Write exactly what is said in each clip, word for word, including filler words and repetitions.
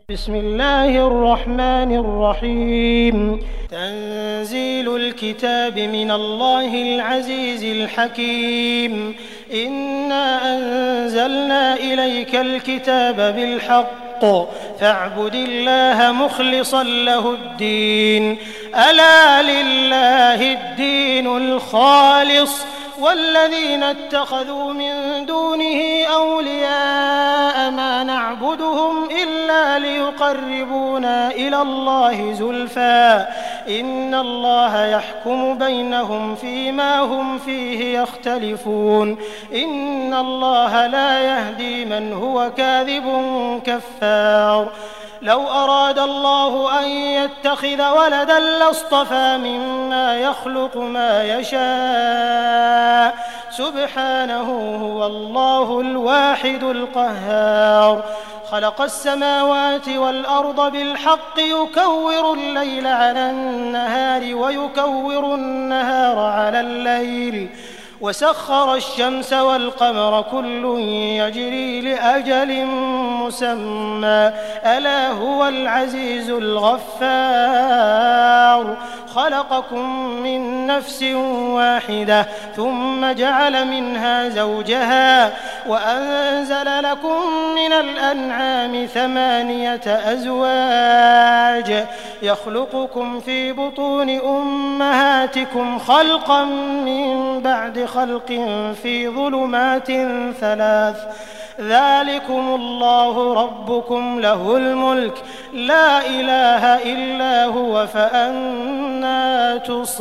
بسم الله الرحمن الرحيم تنزيل الكتاب من الله العزيز الحكيم إنا أنزلنا إليك الكتاب بالحق فاعبد الله مخلصا له الدين ألا لله الدين الخالص والذين اتخذوا من دونه أولياء ما نعبدهم إلا ليقربونا إلى الله زلفى إن الله يحكم بينهم فيما هم فيه يختلفون إن الله لا يهدي من هو كاذب كفار لو أراد الله أن يتخذ ولدا لاصطفى مما يخلق ما يشاء سبحانه هو الله الواحد القهار خلق السماوات والأرض بالحق يكور الليل على النهار ويكور النهار على الليل وسخر الشمس والقمر كل يجري لأجل مسمى ألا هو العزيز الغفار خلقكم من نفس واحدة ثم جعل منها زوجها وأنزل لكم من الأنعام ثمانية أزواج يخلقكم في بطون أمهاتكم خلقا من بعد خلق في ظلمات ثلاث ذلكم الله ربكم له الملك لا إله إلا هو فأنى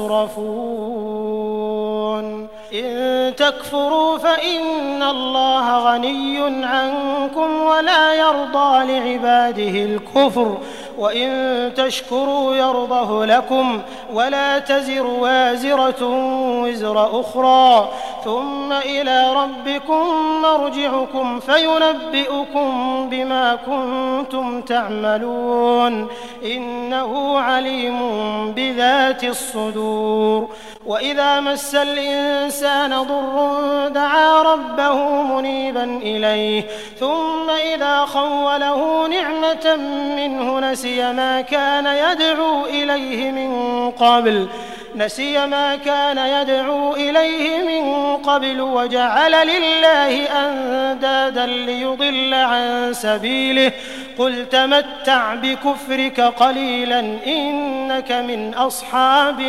تصرفون إن تكفروا فإن الله غني عنكم ولا يرضى لعباده الكفر وإن تشكروا يرضه لكم ولا تزر وازرة وزر أخرى ثم إلى ربكم مرجعكم فينبئكم بما كنتم تعملون إنه عليم بذات الصدور وإذا مس الإنسان ضر دعا ربه منيبا إليه ثم إذا خوله نعمة منه نسي ما كان يدعو إليه من قبل نسي ما كان يدعو إليه من قبل وجعل لله أندادا ليضل عن سبيله قل تمتع بكفرك قليلا إنك من أصحاب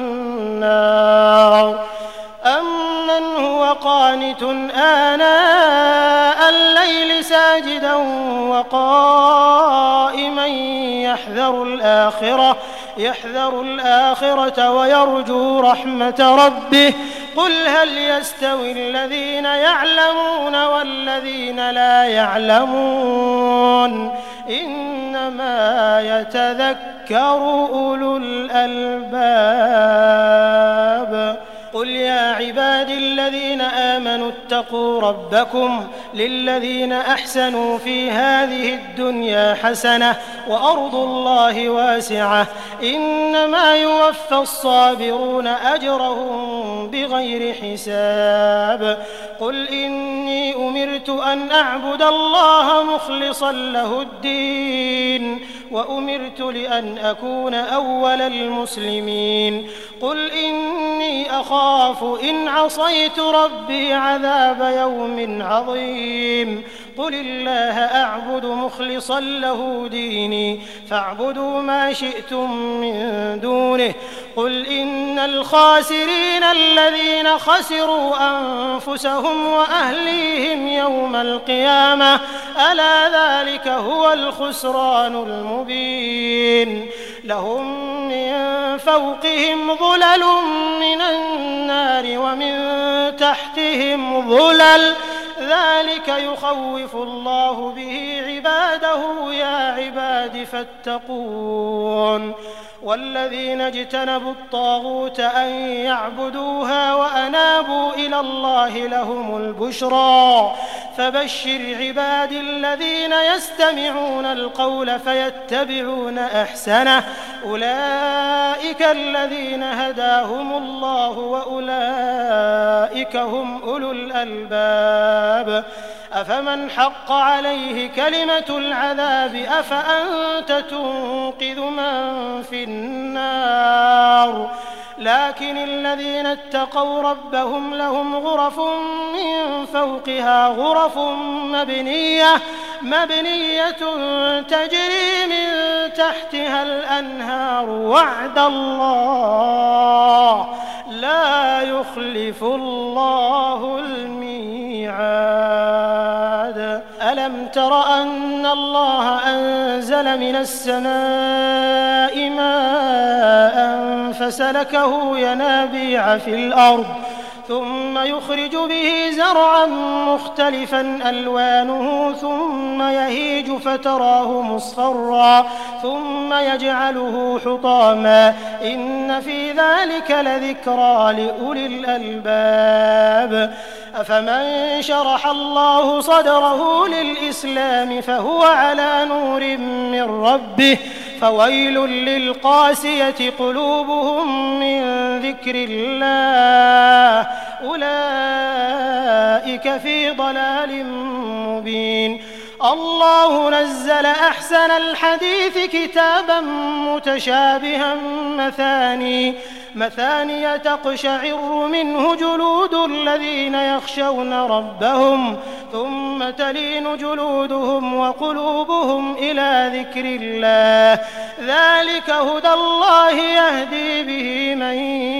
النار أمن هو قانت آناء الليل ساجدا وقائما يحذر الآخرة يحذر الآخرة ويرجو رحمة ربه قل هل يستوي الذين يعلمون والذين لا يعلمون إنما يتذكر أولو الألباب قل يا عبادي الذين آمنوا اتقوا ربكم للذين أحسنوا في هذه الدنيا حسنة وأرض الله واسعة إنما يوفى الصابرون أجرهم بغير حساب قل إني أمرت أن أعبد الله مخلصا له الدين وأمرت لأن أكون أول المسلمين قل إني أخاف إن عصيت ربي عذاب يوم عظيم قل الله أعبد مخلصا له ديني فاعبدوا ما شئتم من دونه قل إن الخاسرين الذين خسروا أنفسهم وأهليهم يوم القيامة ألا ذلك هو الخسران المبين لهم من فوقهم ظلل من النار ومن تحتهم ظلل ذلك يخوف الله به عباده يا عباد فاتقون والذين اجتنبوا الطاغوت أن يعبدوها وأنابوا إلى الله لهم البشرى فبشر عباد الذين يستمعون القول فيتبعون أحسنه أولئك الذين هداهم الله وأولئك هم أولو الألباب أفمن حق عليه كلمة العذاب أفأنت تنقذ من في النار لكن الذين اتقوا ربهم لهم غرف من فوقها غرف مبنية مبنية تجري من تحتها الأنهار وعد الله لا يخلف الله الميعاد ألم تر أن الله أنزل من السماء ماء فسلكه ينابيع في الأرض ثم يخرج به زرعا مختلفا ألوانه ثم يهيج فتراه مصفرا ثم يجعله حطاما إن في ذلك لذكرى لأولي الألباب أفمن شرح الله صدره للإسلام فهو على نور من ربه فويل للقاسية قلوبهم من ذكر الله أولئك في ضلال مبين الله نزل أحسن الحديث كتابا متشابها مثاني مثانية تقشعر منه جلود الذين يخشون ربهم ثم تلين جلودهم وقلوبهم إلى ذكر الله ذلك هدى الله يهدي به من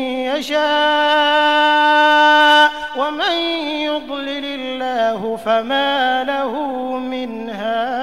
يشاء ومن يضلل الله فما له من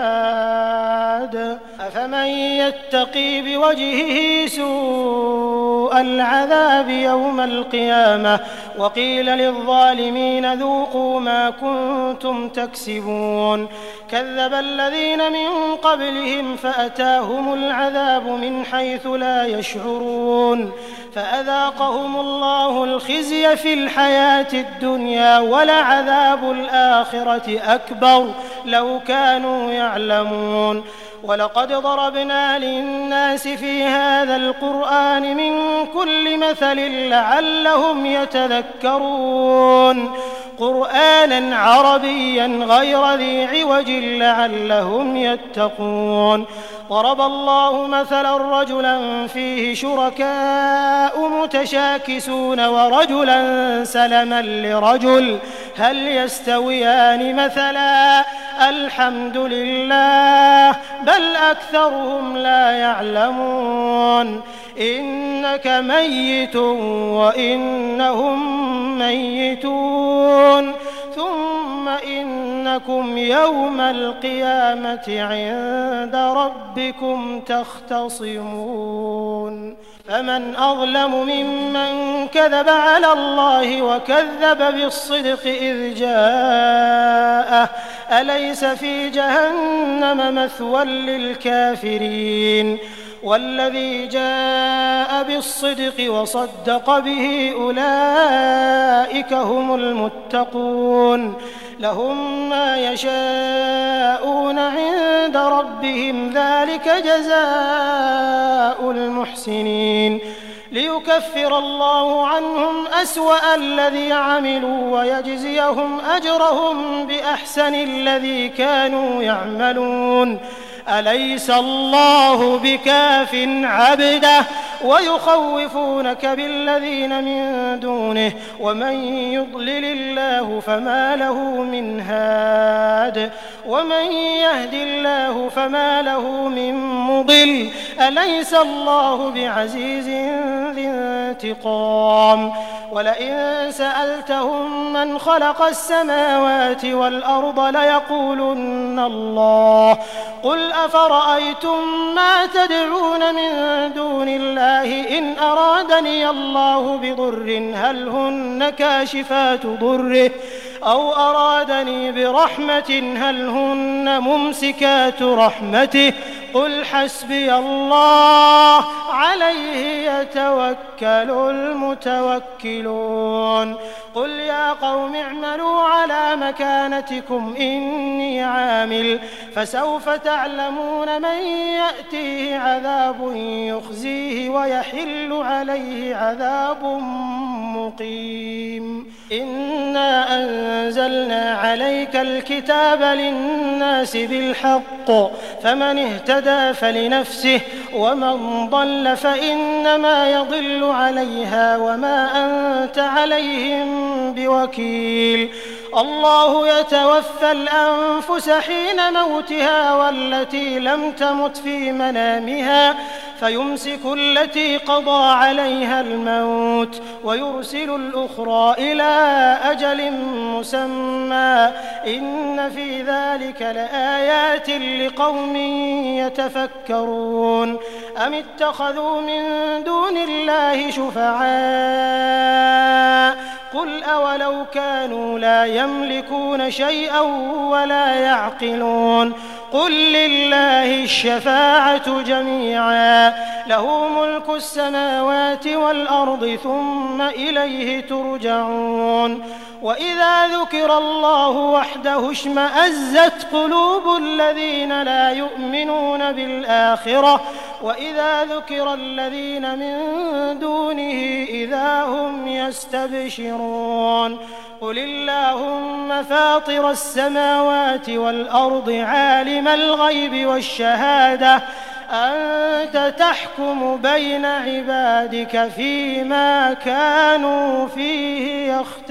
هاد أفمن يتقي بوجهه سوء العذاب يوم القيامة وقيل للظالمين ذوقوا ما كنتم تكسبون كذب الذين من قبلهم فأتاهم العذاب من حيث لا يشعرون فأذاقهم الله الخزي في الحياة الدنيا ولعذاب الآخرة أكبر لو كانوا يعلمون ولقد ضربنا للناس في هذا القرآن من كل مثل لعلهم يتذكرون قرآنا عربيا غير ذي عوج لعلهم يتقون ضرب الله مثلا رجلا فيه شركاء متشاكسون ورجلا سلما لرجل هل يستويان مثلا الحمد لله بل أكثرهم لا يعلمون إنك ميت وإنهم ميتون ثم إنكم يوم القيامة عند ربكم تختصمون فمن أظلم ممن كذب على الله وكذب بالصدق إذ جاءه أليس في جهنم مثوى للكافرين والذي جاء بالصدق وصدق به أولئك هم المتقون لهم ما يشاءون عند ربهم ذلك جزاء المحسنين ليكفر الله عنهم أسوأ الذي عملوا ويجزيهم أجرهم بأحسن الذي كانوا يعملون أليس الله بكاف عبده ويخوفونك بالذين من دونه ومن يضلل الله فما له من هاد ومن يهد الله فما له من مضل أليس الله بعزيز ذي انتقام ولئن سألتهم من خلق السماوات والأرض ليقولن الله قل أفرأيتم ما تدعون من دون الله إن أرادني الله بضر هل هن كاشفات ضره أو أرادني برحمة هل هن ممسكات رحمته قل حسبي الله عليه يتوكل المتوكلون قل يا قوم اعملوا على مكانتكم إني عامل فسوف تعلمون من يأتيه عذاب يخزيه ويحل عليه عذاب مقيم إنا أنزلنا عليك الكتاب للناس بالحق فمن اهتدى فلنفسه ومن ضل فإنما يضل عليها وما أنت عليهم بوكيل الله يتوفى الأنفس حين موتها والتي لم تمت في منامها فيمسك التي قضى عليها الموت ويرسل الأخرى إلى أجل مسمى إن في ذلك لآيات لقوم يتفكرون أم اتخذوا من دون الله شفعاء قل أولو كانوا لا يملكون شيئا ولا يعقلون قل لله الشفاعة جميعا له ملك السماوات والأرض ثم إليه ترجعون وإذا ذكر الله وحده اشمأزت قلوب الذين لا يؤمنون بالآخرة وإذا ذكر الذين من دونه إذا هم يستبشرون قل اللهم فاطر السماوات والأرض عالم الغيب والشهادة أنت تحكم بين عبادك فيما كانوا فيه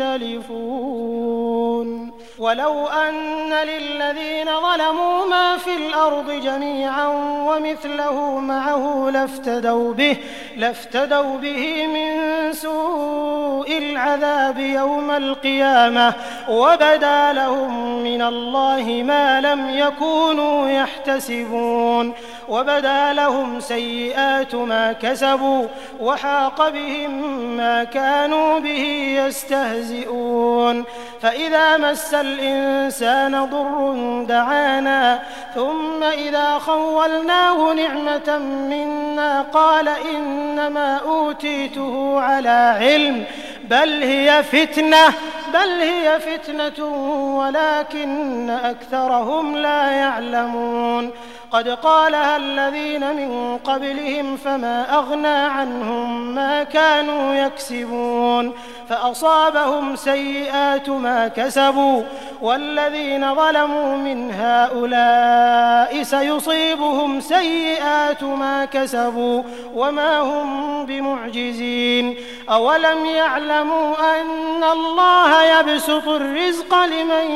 يختلفون ولو أن للذين ظلموا ما في الأرض جميعا ومثله معه لافتدوا به لافتدوا به من سوء العذاب يوم القيامة وبدا لهم من الله ما لم يكونوا يحتسبون وبدا لهم سيئات ما كسبوا وحاق بهم ما كانوا به يستهزئون فإذا مس الإنسان ضر دعانا ثم إذا خولناه نعمة منا قال إنما أوتيته على علم بل هي فتنة بل هي فتنة ولكن أكثرهم لا يعلمون قد قالها الذين من قبلهم فما أغنى عنهم ما كانوا يكسبون فأصابهم سيئات ما كسبوا والذين ظلموا من هؤلاء سيصيبهم سيئات ما كسبوا وما هم بمعجزين أولم يعلموا أن الله يبسط الرزق لمن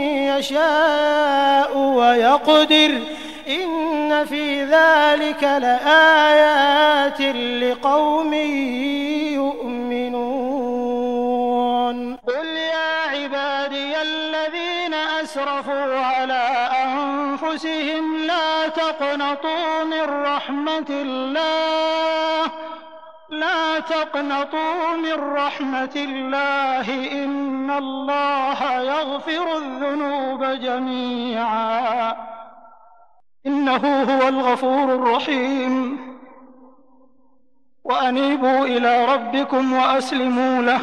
يشاء ويقدر إن في ذلك لآيات لقوم يؤمنون قل يا عبادي الذين أسرفوا على أنفسهم لا تقنطوا من رحمة الله لا تقنطوا من رحمة الله إن الله يغفر الذنوب جميعا إنه هو الغفور الرحيم وأنيبوا إلى ربكم وأسلموا له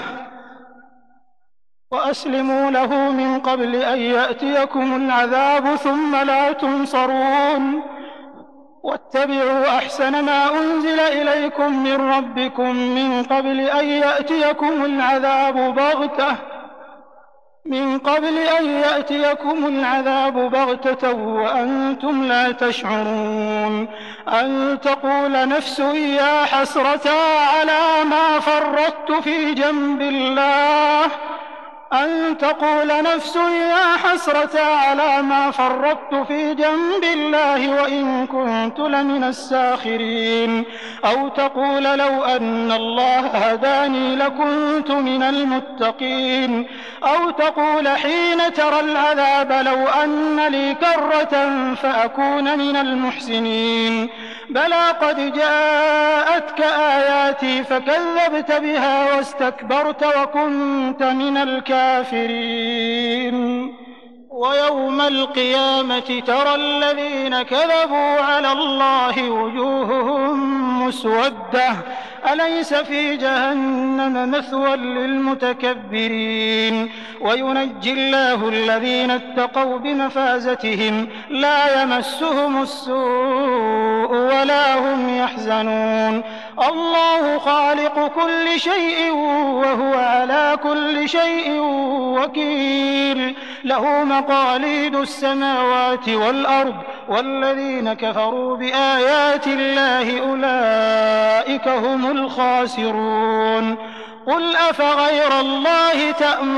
وأسلموا له من قبل أن يأتيكم العذاب ثم لا تنصرون واتبعوا أحسن ما أنزل إليكم من ربكم من قبل أن يأتيكم العذاب بغتة من قبل أن يأتيكم العذاب بغتة وأنتم لا تشعرون أن تقول نفس يا حسرة على ما فرطت في جنب الله أن تقول نفس يا حسرة على ما فرطت في جنب الله وإن كنت لمن الساخرين أو تقول لو أن الله هداني لكنت من المتقين أو تقول حين ترى العذاب لو أن لي كرة فأكون من المحسنين بلى قد جاءتك آياتي فكذبت بها واستكبرت وكنت من الكافرين ويوم القيامة ترى الذين كذبوا على الله وجوههم مسودة أليس في جهنم مثوى للمتكبرين وينجي الله الذين اتقوا بمفازتهم لا يمسهم السوء ولا هم يحزنون الله خالق كل شيء وهو على كل شيء وكيل له مقاليد السماوات والأرض والذين كفروا بآيات الله أولئك هم الخاسرون قل أفغير الله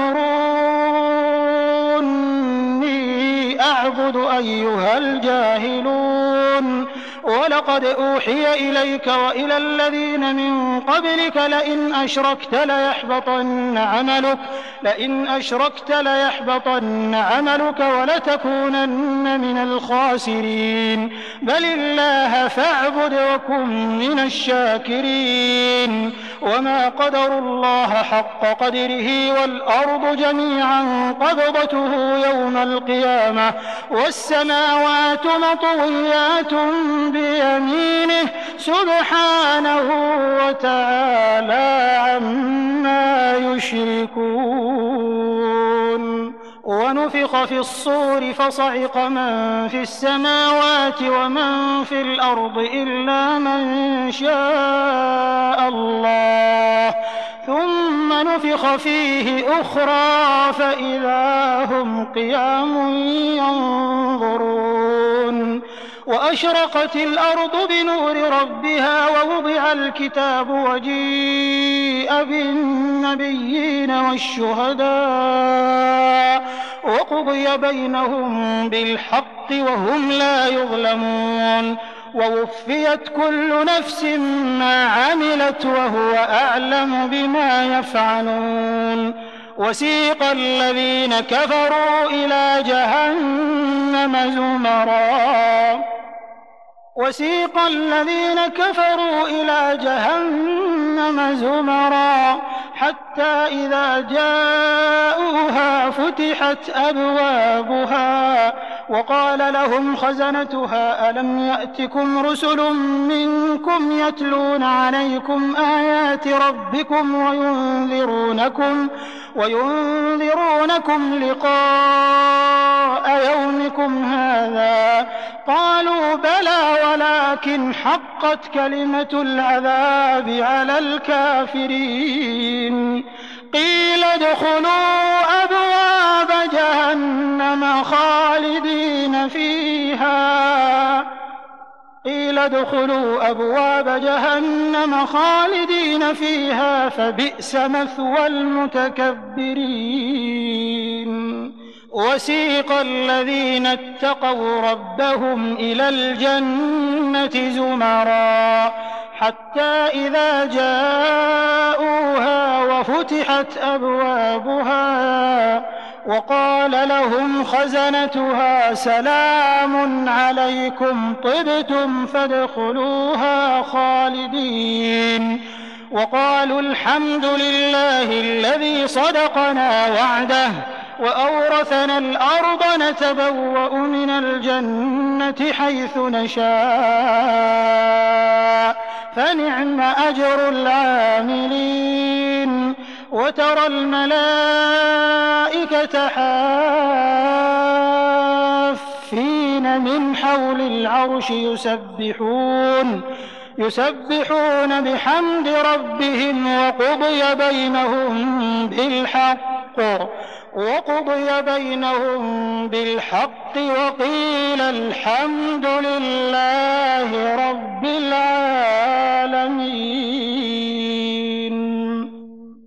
تأمروني أعبد أيها الجاهلون ولقد أوحي إليك وإلى الذين من قبلك لئن أشركت ليحبطن عملك لئن أشركت ليحبطن عملك ولتكونن من الخاسرين بل الله فاعبد وكن من الشاكرين وما قدروا الله حق قدره والأرض جميعا قبضته يوم القيامة والسماوات مطويات بيمينه سبحانه وتعالى عما يشركون ونفخ في الصور فصعق من في السماوات ومن في الأرض إلا من شاء الله ثم نفخ فيه أخرى فإذا هم قيام ينظرون وأشرقت الأرض بنور ربها ووضع الكتاب وجيء بالنبيين والشهداء وقضي بينهم بالحق وهم لا يظلمون ووفيت كل نفس ما عملت وهو أعلم بما يفعلون وسيق الذين كفروا إلى جهنم زمرا وسيق الذين كفروا إلى جهنم زمرا حتى إذا جاءوها فتحت أبوابها وقال لهم خزنتها ألم يأتكم رسل منكم يتلون عليكم آيات ربكم وينذرونكم وينذرونكم لقاء يومكم هذا قالوا بلى ولكن حقت كلمة العذاب على الكافرين قيل ادخلوا أبواب جهنم خالدين فيها قيل ادخلوا أبواب جهنم خالدين فيها فبئس مثوى المتكبرين وسيق الذين اتقوا ربهم إلى الجنة زمرا حتى إذا جاءوها وفتحت أبوابها وقال لهم خزنتها سلام عليكم طبتم فادخلوها خالدين وقالوا الحمد لله الذي صدقنا وعده وأورثنا الأرض نتبوأ من الجنة حيث نشاء فنعم أجر العاملين وترى الملائكة حافين من حول العرش يسبحون يسبحون بحمد ربهم وقضي بينهم بالحق وقضي بينهم بالحق وقيل الحمد لله رب العالمين.